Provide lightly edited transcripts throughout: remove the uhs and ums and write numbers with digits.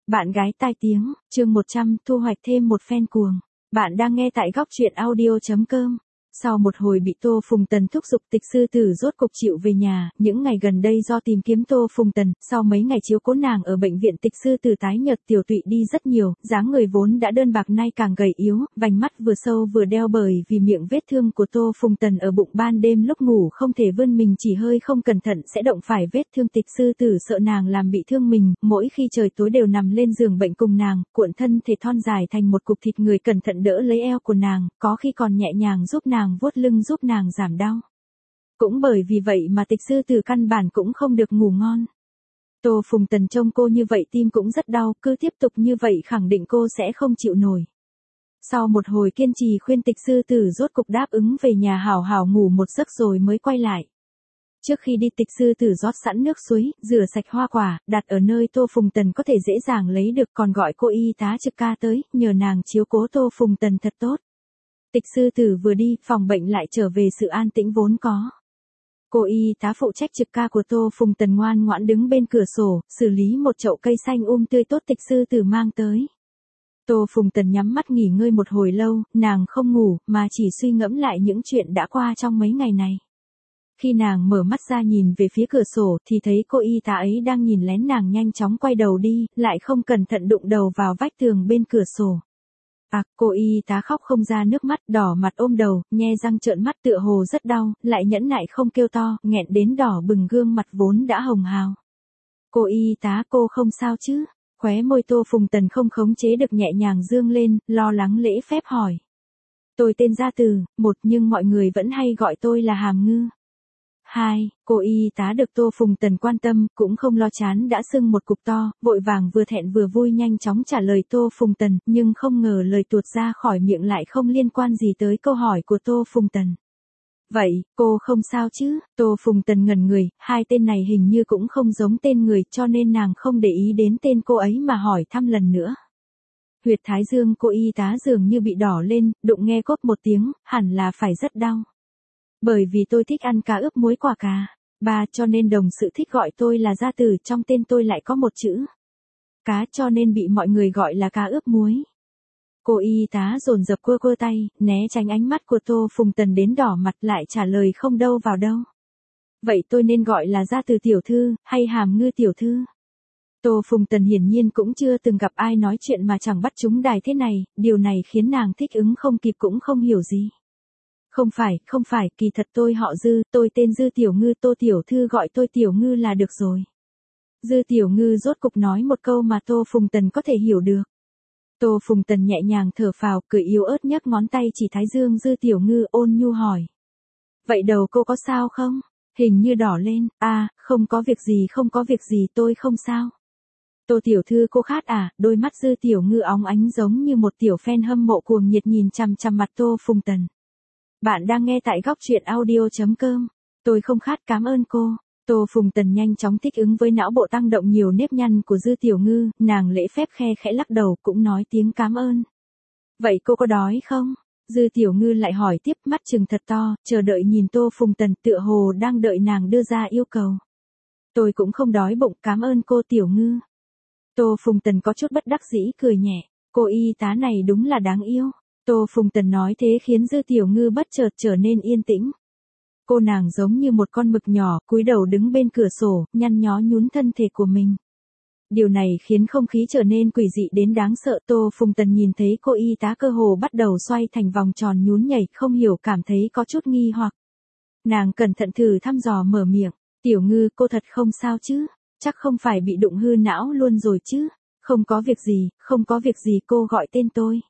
Bạn gái tai tiếng, chương 100, thu hoạch thêm một fan cuồng. Bạn đang nghe tại góc truyện audio.com. Sau một hồi bị Tô Phùng Tần thúc giục, Tịch Sư Tử rốt cục chịu về nhà. Những ngày gần đây do tìm kiếm Tô Phùng Tần, sau mấy ngày chiếu cố nàng ở bệnh viện, Tịch Sư Tử tái nhợt tiểu tụy đi rất nhiều, dáng người vốn đã đơn bạc nay càng gầy yếu, vành mắt vừa sâu vừa đeo bởi vì miệng vết thương của Tô Phùng Tần ở bụng, ban đêm lúc ngủ không thể vươn mình, chỉ hơi không cẩn thận sẽ động phải vết thương. Tịch Sư Tử sợ nàng làm bị thương mình, mỗi khi trời tối đều nằm lên giường bệnh cùng nàng, cuộn thân thể thon dài thành một cục thịt người, cẩn thận đỡ lấy eo của nàng, có khi còn nhẹ nhàng giúp nàng vuốt lưng, giúp nàng giảm đau. Cũng bởi vì vậy mà Tịch Sư Tử căn bản cũng không được ngủ ngon. Tô Phùng Tần trông cô như vậy tim cũng rất đau, cứ tiếp tục như vậy khẳng định cô sẽ không chịu nổi. Sau một hồi kiên trì khuyên, Tịch Sư Tử rốt cục đáp ứng về nhà hảo hảo ngủ một giấc rồi mới quay lại. Trước khi đi, Tịch Sư Tử rót sẵn nước suối, rửa sạch hoa quả, đặt ở nơi Tô Phùng Tần có thể dễ dàng lấy được, còn gọi cô y tá trực ca tới, nhờ nàng chiếu cố Tô Phùng Tần thật tốt. Tịch Sư Tử vừa đi, phòng bệnh lại trở về sự an tĩnh vốn có. Cô y tá phụ trách trực ca của Tô Phùng Tần ngoan ngoãn đứng bên cửa sổ, xử lý một chậu cây xanh tươi tốt Tịch Sư Tử mang tới. Tô Phùng Tần nhắm mắt nghỉ ngơi một hồi lâu, nàng không ngủ, mà chỉ suy ngẫm lại những chuyện đã qua trong mấy ngày này. Khi nàng mở mắt ra nhìn về phía cửa sổ thì thấy cô y tá ấy đang nhìn lén nàng, nhanh chóng quay đầu đi, lại không cẩn thận đụng đầu vào vách tường bên cửa sổ. Cô y tá khóc không ra nước mắt, đỏ mặt ôm đầu, nhe răng trợn mắt tựa hồ rất đau, lại nhẫn nại không kêu to, nghẹn đến đỏ bừng gương mặt vốn đã hồng hào. Cô y tá, cô không sao chứ? Khóe môi Tô Phùng Tần không khống chế được nhẹ nhàng dương lên, lo lắng lễ phép hỏi. Tôi tên Gia Từ, nhưng mọi người vẫn hay gọi tôi là Hàm Ngư. 2. Cô y tá được Tô Phùng Tần quan tâm, cũng không lo chán đã sưng một cục to, vội vàng vừa thẹn vừa vui nhanh chóng trả lời Tô Phùng Tần, nhưng không ngờ lời tuột ra khỏi miệng lại không liên quan gì tới câu hỏi của Tô Phùng Tần. Vậy, cô không sao chứ? Tô Phùng Tần ngẩn người, hai tên này hình như cũng không giống tên người, cho nên nàng không để ý đến tên cô ấy mà hỏi thăm lần nữa. Huyệt thái dương cô y tá dường như bị đỏ lên, đụng nghe cốp một tiếng, hẳn là phải rất đau. Bởi vì tôi thích ăn cá ướp muối quả cà. Cho nên đồng sự thích gọi tôi là Gia Tử, trong tên tôi lại có một chữ cá, cho nên bị mọi người gọi là cá ướp muối. Cô y tá dồn dập cua tay, né tránh ánh mắt của Tô Phùng Tần đến đỏ mặt, lại trả lời không đâu vào đâu. Vậy tôi nên gọi là Gia Tử tiểu thư, hay Hàm Ngư tiểu thư? Tô Phùng Tần hiển nhiên cũng chưa từng gặp ai nói chuyện mà chẳng bắt trúng đài thế này, điều này khiến nàng thích ứng không kịp, cũng không hiểu gì. Không phải, kỳ thật tôi họ Dư, tôi tên Dư Tiểu Ngư, Tô tiểu thư gọi tôi Tiểu Ngư là được rồi. Dư Tiểu Ngư rốt cục nói một câu mà Tô Phùng Tần có thể hiểu được. Tô Phùng Tần nhẹ nhàng thở phào, cười yếu ớt nhấc ngón tay chỉ thái dương Dư Tiểu Ngư, ôn nhu hỏi. Vậy đầu cô có sao không? Hình như đỏ lên. Không có việc gì, tôi không sao. Tô tiểu thư cô khát à? Đôi mắt Dư Tiểu Ngư óng ánh giống như một tiểu fan hâm mộ cuồng nhiệt nhìn chằm chằm mặt Tô Phùng Tần. Bạn đang nghe tại góc truyện audio.com. Tôi không khát, cảm ơn cô. Tô Phùng Tần nhanh chóng thích ứng với não bộ tăng động nhiều nếp nhăn của Dư Tiểu Ngư, nàng lễ phép khe khẽ lắc đầu, cũng nói tiếng cảm ơn. Vậy cô có đói không? Dư Tiểu Ngư lại hỏi tiếp, mắt trừng thật to, chờ đợi nhìn Tô Phùng Tần, tựa hồ đang đợi nàng đưa ra yêu cầu. Tôi cũng không đói bụng, cảm ơn cô Tiểu Ngư. Tô Phùng Tần có chút bất đắc dĩ cười nhẹ, cô y tá này đúng là đáng yêu. Tô Phùng Tần nói thế khiến Dư Tiểu Ngư bất chợt trở nên yên tĩnh. Cô nàng giống như một con mực nhỏ, cúi đầu đứng bên cửa sổ, nhăn nhó nhún thân thể của mình. Điều này khiến không khí trở nên quỷ dị đến đáng sợ. Tô Phùng Tần nhìn thấy cô y tá cơ hồ bắt đầu xoay thành vòng tròn nhún nhảy, không hiểu cảm thấy có chút nghi hoặc. Nàng cẩn thận thử thăm dò mở miệng, Tiểu Ngư, cô thật không sao chứ? Chắc không phải bị đụng hư não luôn rồi chứ? Không có việc gì, cô gọi tên tôi.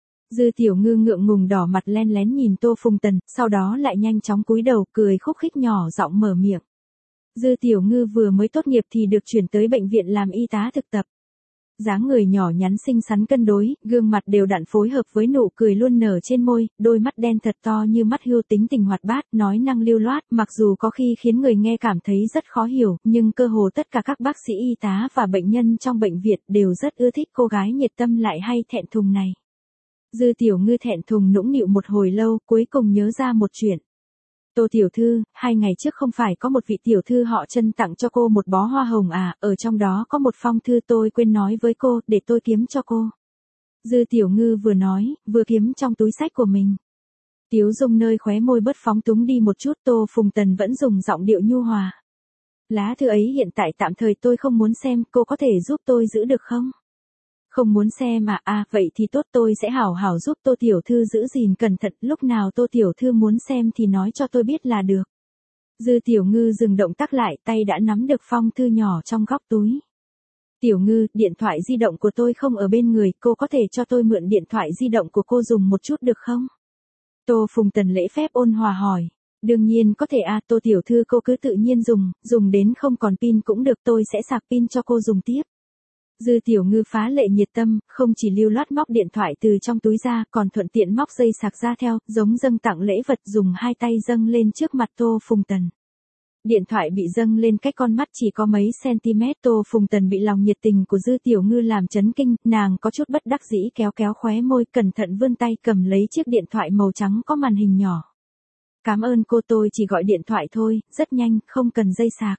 Dư Tiểu Ngư ngượng ngùng đỏ mặt len lén nhìn Tô Phùng Tần, sau đó lại nhanh chóng cúi đầu, cười khúc khích nhỏ giọng mở miệng. Dư Tiểu Ngư vừa mới tốt nghiệp thì được chuyển tới bệnh viện làm y tá thực tập. Dáng người nhỏ nhắn xinh xắn cân đối, gương mặt đều đặn phối hợp với nụ cười luôn nở trên môi, đôi mắt đen thật to như mắt hươu, tính tình hoạt bát, nói năng lưu loát, mặc dù có khi khiến người nghe cảm thấy rất khó hiểu, nhưng cơ hồ tất cả các bác sĩ y tá và bệnh nhân trong bệnh viện đều rất ưa thích cô gái nhiệt tâm lại hay thẹn thùng này. Dư Tiểu Ngư thẹn thùng nũng nịu một hồi lâu, cuối cùng nhớ ra một chuyện. Tô tiểu thư, 2 ngày trước không phải có một vị tiểu thư họ Trân tặng cho cô một bó hoa hồng à, ở trong đó có một phong thư tôi quên nói với cô, để tôi kiếm cho cô. Dư Tiểu Ngư vừa nói, vừa kiếm trong túi xách của mình. Tiếu Dung nơi khóe môi bớt phóng túng đi một chút, Tô Phùng Tần vẫn dùng giọng điệu nhu hòa. Lá thư ấy hiện tại tạm thời tôi không muốn xem, cô có thể giúp tôi giữ được không? Không muốn xem à, vậy thì tốt, tôi sẽ hảo hảo giúp Tô tiểu thư giữ gìn cẩn thận, lúc nào Tô tiểu thư muốn xem thì nói cho tôi biết là được. Dư Tiểu Ngư dừng động tác lại, tay đã nắm được phong thư nhỏ trong góc túi. Tiểu Ngư, điện thoại di động của tôi không ở bên người, cô có thể cho tôi mượn điện thoại di động của cô dùng một chút được không? Tô Phùng Tần lễ phép ôn hòa hỏi. Đương nhiên có thể à, Tô tiểu thư cô cứ tự nhiên dùng đến không còn pin cũng được, tôi sẽ sạc pin cho cô dùng tiếp. Dư Tiểu Ngư phá lệ nhiệt tâm, không chỉ lưu loát móc điện thoại từ trong túi ra, còn thuận tiện móc dây sạc ra theo, giống dâng tặng lễ vật, dùng 2 tay dâng lên trước mặt Tô Phùng Tần. Điện thoại bị dâng lên cách con mắt chỉ có mấy cm, Tô Phùng Tần bị lòng nhiệt tình của Dư Tiểu Ngư làm chấn kinh, nàng có chút bất đắc dĩ kéo kéo khóe môi, cẩn thận vươn tay cầm lấy chiếc điện thoại màu trắng có màn hình nhỏ. Cảm ơn cô, tôi chỉ gọi điện thoại thôi, rất nhanh, không cần dây sạc.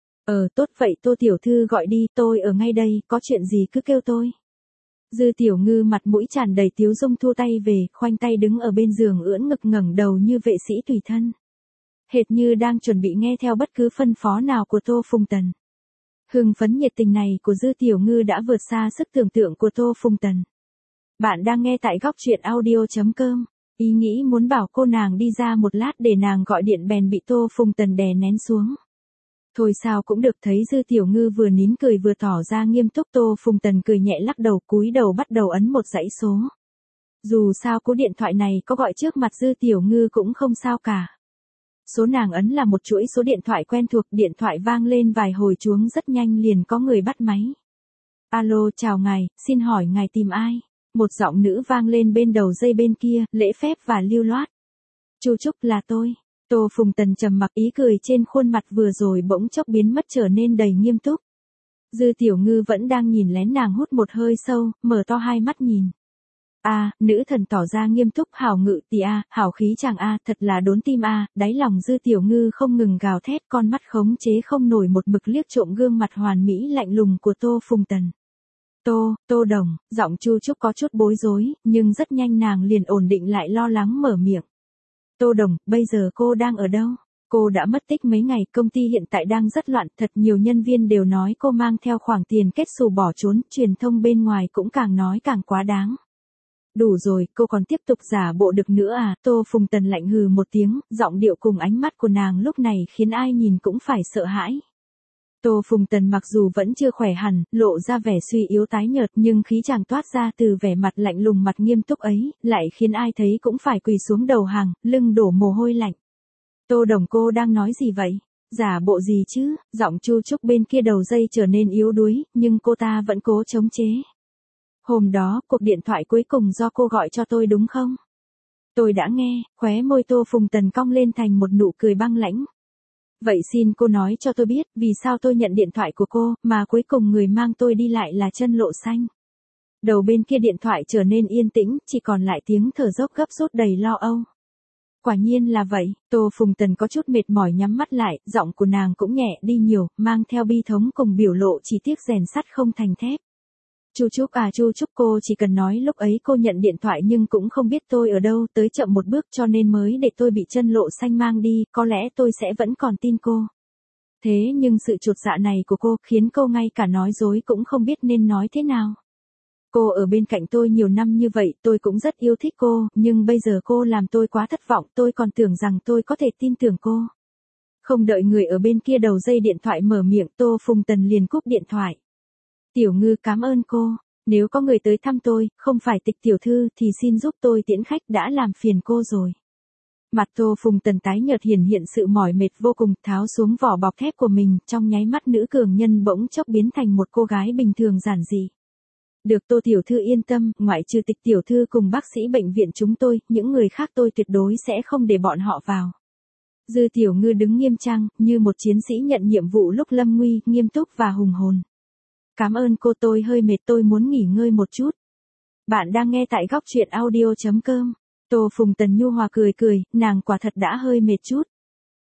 Tốt vậy Tô tiểu thư gọi đi, tôi ở ngay đây, có chuyện gì cứ kêu tôi. Dư Tiểu Ngư mặt mũi tràn đầy tiếu dung thu tay về, khoanh tay đứng ở bên giường ưỡn ngực ngẩng đầu như vệ sĩ tùy thân. Hệt như đang chuẩn bị nghe theo bất cứ phân phó nào của Tô Phùng Tần. Hưng phấn nhiệt tình này của Dư Tiểu Ngư đã vượt xa sức tưởng tượng của Tô Phùng Tần. Bạn đang nghe tại góc truyện audio.com. Ý nghĩ muốn bảo cô nàng đi ra một lát để nàng gọi điện bèn bị Tô Phùng Tần đè nén xuống. Thôi sao cũng được, thấy Dư Tiểu Ngư vừa nín cười vừa tỏ ra nghiêm túc, Tô Phùng Tần cười nhẹ lắc đầu, cúi đầu bắt đầu ấn một dãy số. Dù sao cú điện thoại này có gọi trước mặt Dư Tiểu Ngư cũng không sao cả. Số nàng ấn là một chuỗi số điện thoại quen thuộc, điện thoại vang lên vài hồi chuông rất nhanh liền có người bắt máy. Alo, chào ngài, xin hỏi ngài tìm ai? Một giọng nữ vang lên bên đầu dây bên kia, lễ phép và lưu loát. Chu Trúc, là tôi. Tô Phùng Tần trầm mặc, ý cười trên khuôn mặt vừa rồi bỗng chốc biến mất trở nên đầy nghiêm túc. Dư Tiểu Ngư vẫn đang nhìn lén, nàng hút một hơi sâu, mở to hai mắt nhìn. Nữ thần tỏ ra nghiêm túc, hảo ngự tỷ hảo khí chàng thật là đốn tim đáy lòng Dư Tiểu Ngư không ngừng gào thét, con mắt khống chế không nổi một mực liếc trộm gương mặt hoàn mỹ lạnh lùng của Tô Phùng Tần. Tô Đồng, giọng Chu Trúc có chút bối rối, nhưng rất nhanh nàng liền ổn định lại, lo lắng mở miệng. Tô Đồng, bây giờ cô đang ở đâu? Cô đã mất tích mấy ngày, công ty hiện tại đang rất loạn, thật nhiều nhân viên đều nói cô mang theo khoản tiền kết xù bỏ trốn, truyền thông bên ngoài cũng càng nói càng quá đáng. Đủ rồi, cô còn tiếp tục giả bộ được nữa Tô Phùng Tần lạnh hừ một tiếng, giọng điệu cùng ánh mắt của nàng lúc này khiến ai nhìn cũng phải sợ hãi. Tô Phùng Tần mặc dù vẫn chưa khỏe hẳn, lộ ra vẻ suy yếu tái nhợt, nhưng khí chàng toát ra từ vẻ mặt lạnh lùng mặt nghiêm túc ấy, lại khiến ai thấy cũng phải quỳ xuống đầu hàng, lưng đổ mồ hôi lạnh. Tô Đồng, cô đang nói gì vậy? Giả bộ gì chứ? Giọng Chu Trúc bên kia đầu dây trở nên yếu đuối, nhưng cô ta vẫn cố chống chế. Hôm đó, cuộc điện thoại cuối cùng do cô gọi cho tôi đúng không? Tôi đã nghe, khóe môi Tô Phùng Tần cong lên thành một nụ cười băng lãnh. Vậy xin cô nói cho tôi biết, vì sao tôi nhận điện thoại của cô, mà cuối cùng người mang tôi đi lại là Chân Lộ Xanh. Đầu bên kia điện thoại trở nên yên tĩnh, chỉ còn lại tiếng thở dốc gấp rút đầy lo âu. Quả nhiên là vậy, Tô Phùng Tần có chút mệt mỏi nhắm mắt lại, giọng của nàng cũng nhẹ đi nhiều, mang theo bi thống cùng biểu lộ chỉ tiếc rèn sắt không thành thép. Chu Trúc, cô chỉ cần nói lúc ấy cô nhận điện thoại nhưng cũng không biết tôi ở đâu, tới chậm một bước cho nên mới để tôi bị Chân Lộ Xanh mang đi, có lẽ tôi sẽ vẫn còn tin cô. Thế nhưng sự chột dạ này của cô khiến cô ngay cả nói dối cũng không biết nên nói thế nào. Cô ở bên cạnh tôi nhiều năm như vậy, tôi cũng rất yêu thích cô, nhưng bây giờ cô làm tôi quá thất vọng, tôi còn tưởng rằng tôi có thể tin tưởng cô. Không đợi người ở bên kia đầu dây điện thoại mở miệng, Tô Phùng Tần liền cúp điện thoại. Tiểu Ngư, cảm ơn cô. Nếu có người tới thăm tôi, không phải Tịch tiểu thư thì xin giúp tôi tiễn khách, đã làm phiền cô rồi. Mặt Tô Phùng Tần tái nhợt hiển hiện sự mỏi mệt vô cùng, tháo xuống vỏ bọc thép của mình, trong nháy mắt nữ cường nhân bỗng chốc biến thành một cô gái bình thường giản dị. Được Tô tiểu thư yên tâm, ngoại trừ Tịch tiểu thư cùng bác sĩ bệnh viện chúng tôi, những người khác tôi tuyệt đối sẽ không để bọn họ vào. Dư Tiểu Ngư đứng nghiêm trang, như một chiến sĩ nhận nhiệm vụ lúc lâm nguy, nghiêm túc và hùng hồn. Cảm ơn cô, tôi hơi mệt, tôi muốn nghỉ ngơi một chút. Bạn đang nghe tại góc truyện audio.com. Tô Phùng Tần nhu hòa cười, nàng quả thật đã hơi mệt chút.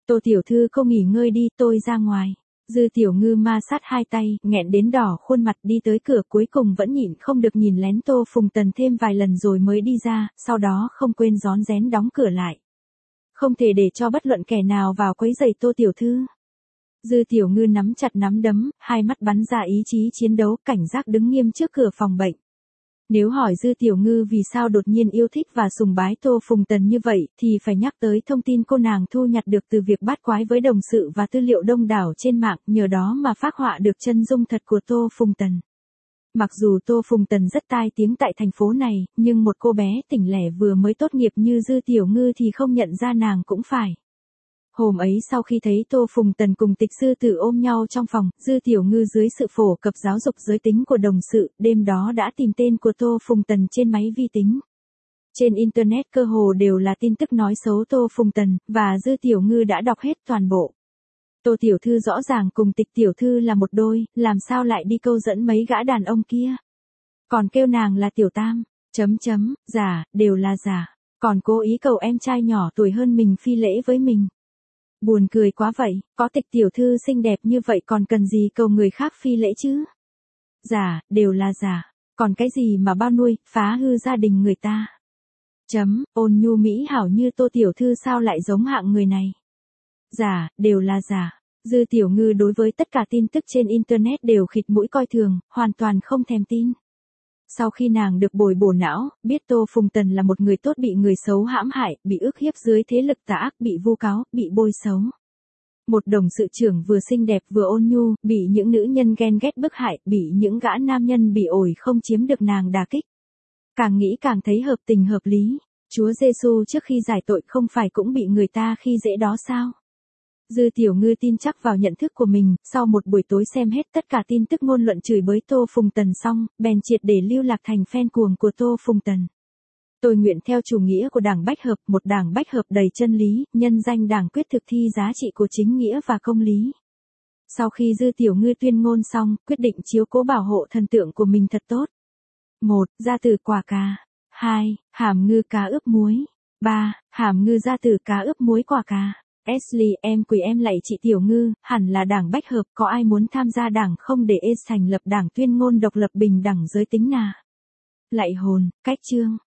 Tô tiểu thư không nghỉ ngơi đi, tôi ra ngoài. Dư Tiểu Ngư ma sát hai tay, nghẹn đến đỏ khuôn mặt đi tới cửa, cuối cùng vẫn nhịn không được nhìn lén Tô Phùng Tần thêm vài lần rồi mới đi ra, sau đó không quên rón rén đóng cửa lại. Không thể để cho bất luận kẻ nào vào quấy rầy Tô tiểu thư. Dư Tiểu Ngư nắm chặt nắm đấm, hai mắt bắn ra ý chí chiến đấu, cảnh giác đứng nghiêm trước cửa phòng bệnh. Nếu hỏi Dư Tiểu Ngư vì sao đột nhiên yêu thích và sùng bái Tô Phùng Tần như vậy, thì phải nhắc tới thông tin cô nàng thu nhặt được từ việc bát quái với đồng sự và tư liệu đông đảo trên mạng, nhờ đó mà phác họa được chân dung thật của Tô Phùng Tần. Mặc dù Tô Phùng Tần rất tai tiếng tại thành phố này, nhưng một cô bé tỉnh lẻ vừa mới tốt nghiệp như Dư Tiểu Ngư thì không nhận ra nàng cũng phải. Hôm ấy sau khi thấy Tô Phùng Tần cùng Tịch Sư Tử ôm nhau trong phòng, Dư Tiểu Ngư dưới sự phổ cập giáo dục giới tính của đồng sự, đêm đó đã tìm tên của Tô Phùng Tần trên máy vi tính. Trên Internet cơ hồ đều là tin tức nói xấu Tô Phùng Tần, và Dư Tiểu Ngư đã đọc hết toàn bộ. Tô Tiểu Thư rõ ràng cùng Tịch Tiểu Thư là một đôi, làm sao lại đi câu dẫn mấy gã đàn ông kia. Còn kêu nàng là Tiểu Tam, giả, đều là giả. Còn cố ý cầu em trai nhỏ tuổi hơn mình phi lễ với mình. Buồn cười quá vậy, có Tịch Tiểu Thư xinh đẹp như vậy còn cần gì cầu người khác phi lễ chứ? Giả, đều là giả. Còn cái gì mà bao nuôi, phá hư gia đình người ta. Ôn nhu mỹ hảo như Tô Tiểu Thư sao lại giống hạng người này? Giả, đều là giả. Dư Tiểu Ngư đối với tất cả tin tức trên Internet đều khịt mũi coi thường, hoàn toàn không thèm tin. Sau khi nàng được bồi bổ não, biết Tô Phùng Tần là một người tốt bị người xấu hãm hại, bị ức hiếp dưới thế lực tà ác, bị vu cáo, bị bôi xấu. Một đồng sự trưởng vừa xinh đẹp vừa ôn nhu, bị những nữ nhân ghen ghét bức hại, bị những gã nam nhân bị ổi không chiếm được nàng đả kích. Càng nghĩ càng thấy hợp tình hợp lý. Chúa Giêsu trước khi giải tội không phải cũng bị người ta khi dễ đó sao? Dư Tiểu Ngư tin chắc vào nhận thức của mình, sau một buổi tối xem hết tất cả tin tức ngôn luận chửi bới Tô Phùng Tần xong, bèn triệt để lưu lạc thành fan cuồng của Tô Phùng Tần. Tôi nguyện theo chủ nghĩa của Đảng Bách Hợp, một Đảng Bách Hợp đầy chân lý, nhân danh Đảng quyết thực thi giá trị của chính nghĩa và công lý. Sau khi Dư Tiểu Ngư tuyên ngôn xong, quyết định chiếu cố bảo hộ thần tượng của mình thật tốt. 1. Gia tử quả cà. 2. Hàm ngư cá ướp muối. 3. Hàm ngư gia tử cá ướp muối quả cà. Ashley, em quỳ em lạy chị Tiểu Ngư, hẳn là Đảng Bách Hợp, có ai muốn tham gia đảng không để thành lập đảng tuyên ngôn độc lập bình đẳng giới tính nà. Lạy hồn, cách chương.